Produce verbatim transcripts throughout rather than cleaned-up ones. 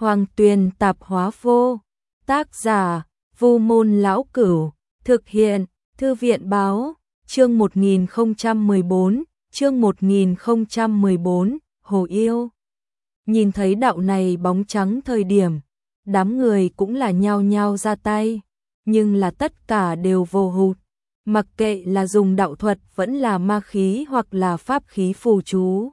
Hoàng Tuyền Tạp Hóa Vô. Tác giả: Vu Môn Lão Cửu. Thực hiện: Thư viện Báo. Chương một nghìn không trăm mười bốn, chương một nghìn không trăm mười bốn, Hồ Yêu. Nhìn thấy đạo này bóng trắng thời điểm, đám người cũng là nhao nhao ra tay, nhưng là tất cả đều vô hụt, mặc kệ là dùng đạo thuật vẫn là ma khí hoặc là pháp khí phù chú.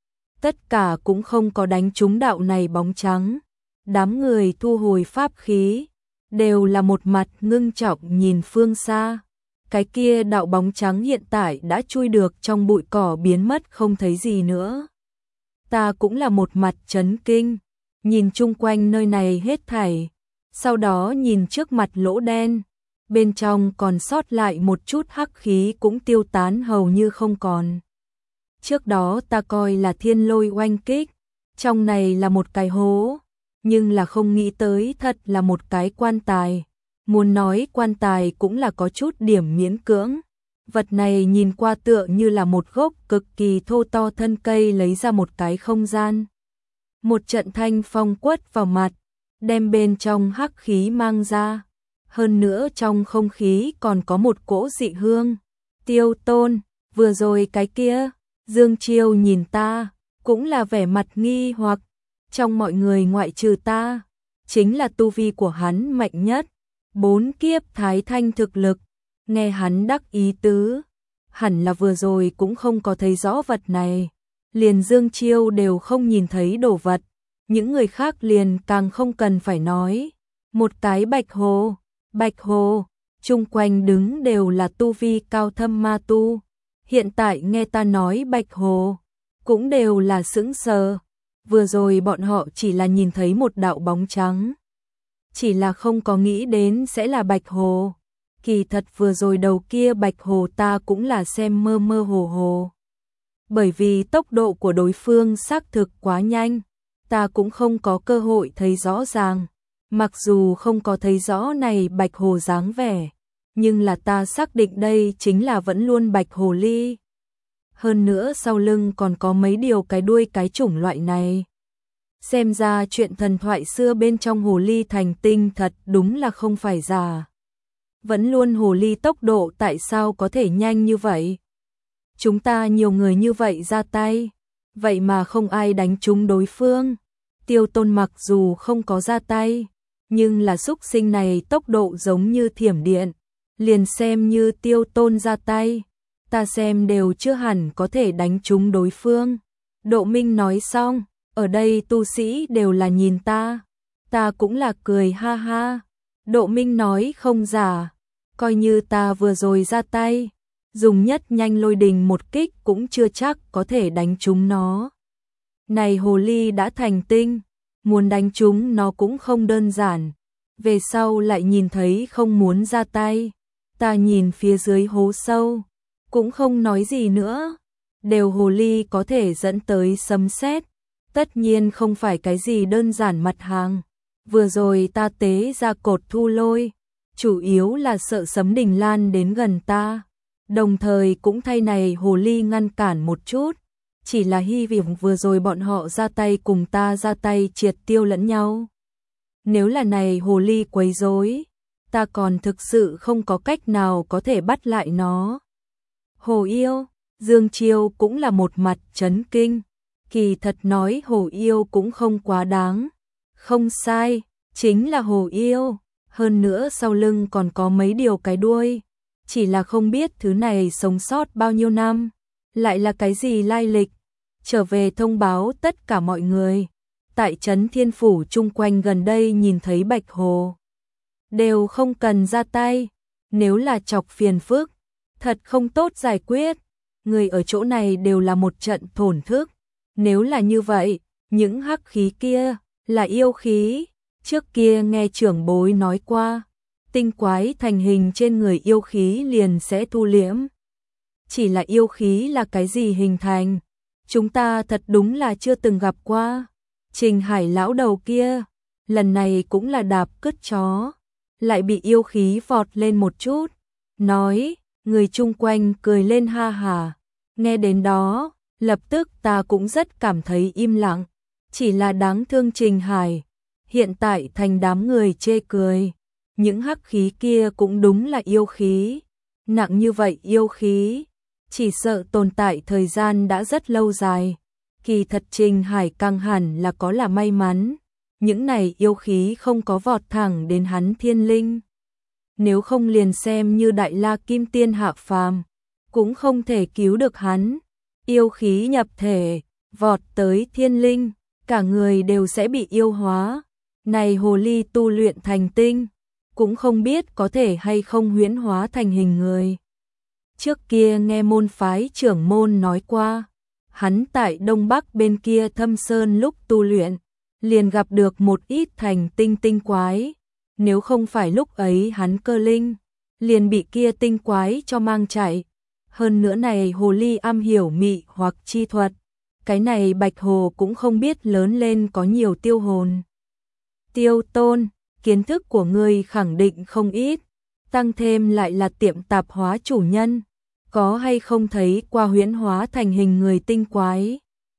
Tất cả cũng không có đánh trúng đạo này bóng trắng. Đám người thu hồi pháp khí, đều là một mặt ngưng trọng nhìn phương xa. Cái kia đạo bóng trắng hiện tại đã chui được trong bụi cỏ biến mất không thấy gì nữa. Ta cũng là một mặt chấn kinh, nhìn chung quanh nơi này hết thảy, sau đó nhìn trước mặt lỗ đen, bên trong còn sót lại một chút hắc khí cũng tiêu tán hầu như không còn. Trước đó ta coi là thiên lôi oanh kích, trong này là một cái hố, nhưng là không nghĩ tới thật là một cái quan tài. Muốn nói quan tài cũng là có chút điểm miễn cưỡng. Vật này nhìn qua tựa như là một gốc cực kỳ thô to thân cây lấy ra một cái không gian. Một trận thanh phong quất vào mặt, đem bên trong hắc khí mang ra. Hơn nữa trong không khí còn có một cỗ dị hương. Tiêu Tôn, vừa rồi cái kia, Dương Chiêu nhìn ta, cũng là vẻ mặt nghi hoặc. Trong mọi người ngoại trừ ta, chính là tu vi của hắn mạnh nhất. Bốn kiếp thái thanh thực lực, nghe hắn đắc ý tứ, hẳn là vừa rồi cũng không có thấy rõ vật này. Liền Dương Chiêu đều không nhìn thấy đồ vật, những người khác liền càng không cần phải nói. Một cái bạch hồ, bạch hồ, chung quanh đứng đều là tu vi cao thâm ma tu. Hiện tại nghe ta nói bạch hồ, cũng đều là sững sờ. Vừa rồi bọn họ chỉ là nhìn thấy một đạo bóng trắng, chỉ là không có nghĩ đến sẽ là bạch hồ. Kỳ thật vừa rồi đầu kia bạch hồ ta cũng là xem mơ mơ hồ hồ. Bởi vì tốc độ của đối phương xác thực quá nhanh, ta cũng không có cơ hội thấy rõ ràng. Mặc dù không có thấy rõ này bạch hồ dáng vẻ, nhưng là ta xác định đây chính là vẫn luôn bạch hồ ly. Hơn nữa sau lưng còn có mấy điều cái đuôi cái chủng loại này. Xem ra chuyện thần thoại xưa bên trong hồ ly thành tinh thật đúng là không phải giả. Vẫn luôn hồ ly tốc độ tại sao có thể nhanh như vậy? Chúng ta nhiều người như vậy ra tay, vậy mà không ai đánh trúng đối phương. Tiêu Tôn mặc dù không có ra tay, nhưng là xúc sinh này tốc độ giống như thiểm điện. Liền xem như Tiêu Tôn ra tay, ta xem đều chưa hẳn có thể đánh trúng đối phương. Độ Minh nói xong, ở đây tu sĩ đều là nhìn ta, ta cũng là cười ha ha. Độ Minh nói không giả, coi như ta vừa rồi ra tay, dùng nhất nhanh lôi đình một kích cũng chưa chắc có thể đánh trúng nó. Này hồ ly đã thành tinh, muốn đánh trúng nó cũng không đơn giản. Về sau lại nhìn thấy không muốn ra tay, ta nhìn phía dưới hố sâu, cũng không nói gì nữa. Đều hồ ly có thể dẫn tới sấm sét, tất nhiên không phải cái gì đơn giản mặt hàng. Vừa rồi ta tế ra cột thu lôi, chủ yếu là sợ sấm đình lan đến gần ta, đồng thời cũng thay này hồ ly ngăn cản một chút. Chỉ là hy vọng vừa rồi bọn họ ra tay cùng ta ra tay triệt tiêu lẫn nhau. Nếu là này hồ ly quấy rối, ta còn thực sự không có cách nào có thể bắt lại nó. Hồ yêu, Dương Chiêu cũng là một mặt chấn kinh. Kỳ thật nói hồ yêu cũng không quá đáng. Không sai, chính là hồ yêu. Hơn nữa sau lưng còn có mấy điều cái đuôi. Chỉ là không biết thứ này sống sót bao nhiêu năm, lại là cái gì lai lịch. Trở về thông báo tất cả mọi người. Tại trấn Thiên Phủ chung quanh gần đây nhìn thấy bạch hồ, đều không cần ra tay. Nếu là chọc phiền phức, thật không tốt giải quyết. Người ở chỗ này đều là một trận thổn thức. Nếu là như vậy, những hắc khí kia là yêu khí. Trước kia nghe trưởng bối nói qua, tinh quái thành hình trên người yêu khí liền sẽ thu liễm. Chỉ là yêu khí là cái gì hình thành, chúng ta thật đúng là chưa từng gặp qua. Trình Hải lão đầu kia, lần này cũng là đạp cứt chó, lại bị yêu khí vọt lên một chút. Nói, người chung quanh cười lên ha hà. Nghe đến đó, lập tức ta cũng rất cảm thấy im lặng. Chỉ là đáng thương Trình Hải. hiện tại thành đám người chê cười. Những hắc khí kia cũng đúng là yêu khí. Nặng như vậy yêu khí, chỉ sợ tồn tại thời gian đã rất lâu dài. Kỳ thật Trình Hải căng hẳn là có là may mắn. Những này yêu khí không có vọt thẳng đến hắn thiên linh. Nếu không liền xem như đại la kim tiên hạ phàm, cũng không thể cứu được hắn. Yêu khí nhập thể, vọt tới thiên linh, cả người đều sẽ bị yêu hóa. Này hồ ly tu luyện thành tinh, cũng không biết có thể hay không huyễn hóa thành hình người. Trước kia nghe môn phái trưởng môn nói qua, hắn tại Đông Bắc bên kia Thâm Sơn lúc tu luyện, liền gặp được một ít thành tinh tinh quái. Nếu không phải lúc ấy hắn cơ linh, liền bị kia tinh quái cho mang chạy. Hơn nữa này hồ ly am hiểu mị hoặc chi thuật, cái này bạch hồ cũng không biết lớn lên có nhiều tiêu hồn. Tiêu Tôn, kiến thức của ngươi khẳng định không ít, tăng thêm lại là tiệm tạp hóa chủ nhân, có hay không thấy qua huyễn hóa thành hình người tinh quái?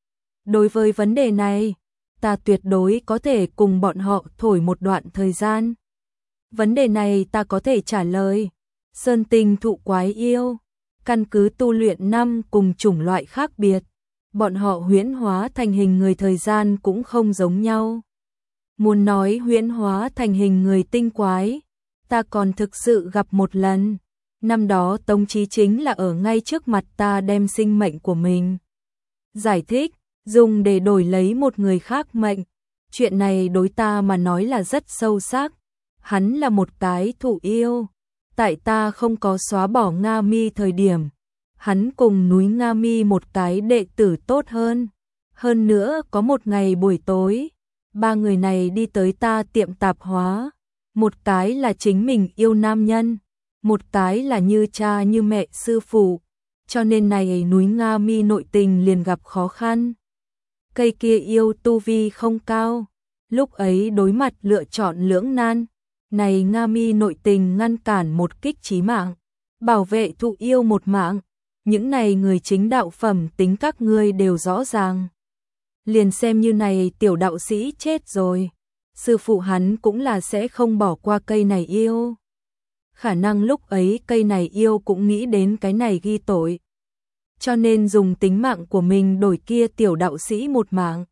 Đối với vấn đề này, ta tuyệt đối có thể cùng bọn họ thổi một đoạn thời gian. Vấn đề này ta có thể trả lời. Sơn tinh thụ quái yêu, căn cứ tu luyện năm cùng chủng loại khác biệt, bọn họ huyễn hóa thành hình người thời gian cũng không giống nhau. Muốn nói huyễn hóa thành hình người tinh quái, ta còn thực sự gặp một lần. Năm đó Tống Chí chính là ở ngay trước mặt ta đem sinh mệnh của mình giải thích, dùng để đổi lấy một người khác mệnh. Chuyện này đối ta mà nói là rất sâu sắc. Hắn là một cái thụ yêu. Tại ta không có xóa bỏ Nga Mi thời điểm, hắn cùng núi Nga Mi một cái đệ tử tốt hơn. Hơn nữa có một ngày buổi tối, ba người này đi tới ta tiệm tạp hóa. Một cái là chính mình yêu nam nhân, một cái là như cha như mẹ sư phụ. Cho nên này núi Nga Mi nội tình liền gặp khó khăn. Cây kia yêu tu vi không cao, lúc ấy đối mặt lựa chọn lưỡng nan. Này Nga Mi nội tình ngăn cản một kích chí mạng, bảo vệ thụ yêu một mạng. Những này người chính đạo phẩm tính các ngươi đều rõ ràng. Liền xem như này tiểu đạo sĩ chết rồi, sư phụ hắn cũng là sẽ không bỏ qua cây này yêu. Khả năng lúc ấy cây này yêu cũng nghĩ đến cái này ghi tội, cho nên dùng tính mạng của mình đổi kia tiểu đạo sĩ một mạng.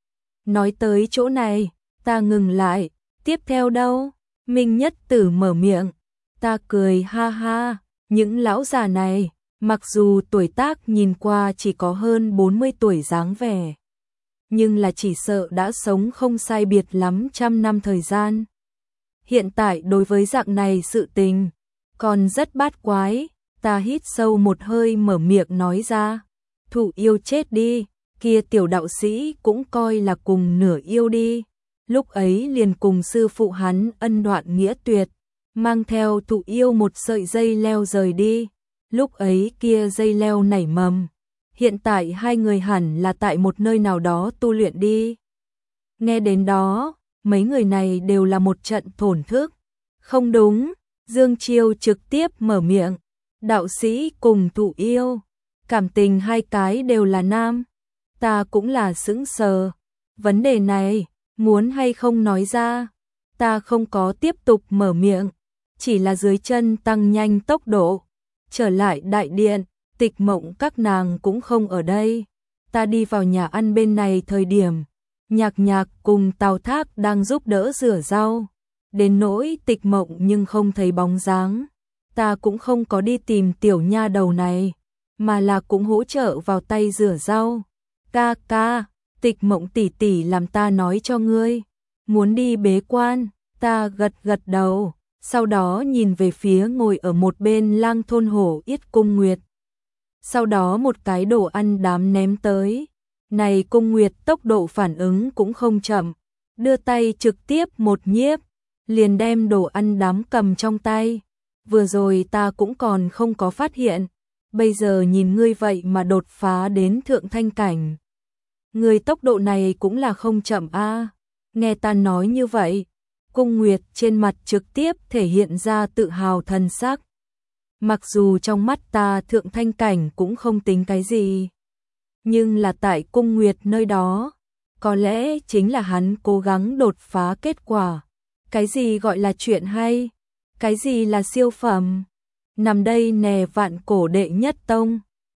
Nói tới chỗ này, ta ngừng lại, tiếp theo đâu? Minh Nhất Tử mở miệng, ta cười ha ha, những lão già này, mặc dù tuổi tác nhìn qua chỉ có hơn bốn mươi tuổi dáng vẻ, nhưng là chỉ sợ đã sống không sai biệt lắm trăm năm thời gian. Hiện tại đối với dạng này sự tình, còn rất bát quái. Ta hít sâu một hơi mở miệng nói ra, thụ yêu chết đi, kia tiểu đạo sĩ cũng coi là cùng nửa yêu đi. Lúc ấy liền cùng sư phụ hắn ân đoạn nghĩa tuyệt, mang theo thụ yêu một sợi dây leo rời đi. Lúc ấy kia dây leo nảy mầm, hiện tại hai người hẳn là tại một nơi nào đó tu luyện đi. Nghe đến đó, mấy người này đều là một trận thổn thức. Không đúng, Dương Chiêu trực tiếp mở miệng, đạo sĩ cùng thụ yêu, cảm tình hai cái đều là nam. Ta cũng là sững sờ, vấn đề này muốn hay không nói ra. Ta không có tiếp tục mở miệng, chỉ là dưới chân tăng nhanh tốc độ, trở lại đại điện. Tịch Mộng các nàng cũng không ở đây. Ta đi vào nhà ăn bên này thời điểm, Nhạc Nhạc cùng Tào Thác đang giúp đỡ rửa rau. Đến nỗi Tịch Mộng nhưng không thấy bóng dáng. Ta cũng không có đi tìm tiểu nha đầu này, mà là cũng hỗ trợ vào tay rửa rau. Ca ca, Tịch Mộng tỷ tỷ làm ta nói cho ngươi, muốn đi bế quan. Ta gật gật đầu, sau đó nhìn về phía ngồi ở một bên Lang Thôn Hổ Yết Cung Nguyệt. Sau đó một cái đồ ăn đám ném tới. Này Cung Nguyệt tốc độ phản ứng cũng không chậm, đưa tay trực tiếp một nhiếp, liền đem đồ ăn đám cầm trong tay. Vừa rồi ta cũng còn không có phát hiện, bây giờ nhìn ngươi vậy mà đột phá đến thượng thanh cảnh. Ngươi tốc độ này cũng là không chậm a. Nghe ta nói như vậy, Cung Nguyệt trên mặt trực tiếp thể hiện ra tự hào thần sắc. Mặc dù trong mắt ta thượng thanh cảnh cũng không tính cái gì, nhưng là tại Cung Nguyệt nơi đó, có lẽ chính là hắn cố gắng đột phá kết quả. Cái gì gọi là chuyện hay? Cái gì là siêu phẩm? Nằm đây nè vạn cổ đệ nhất tông.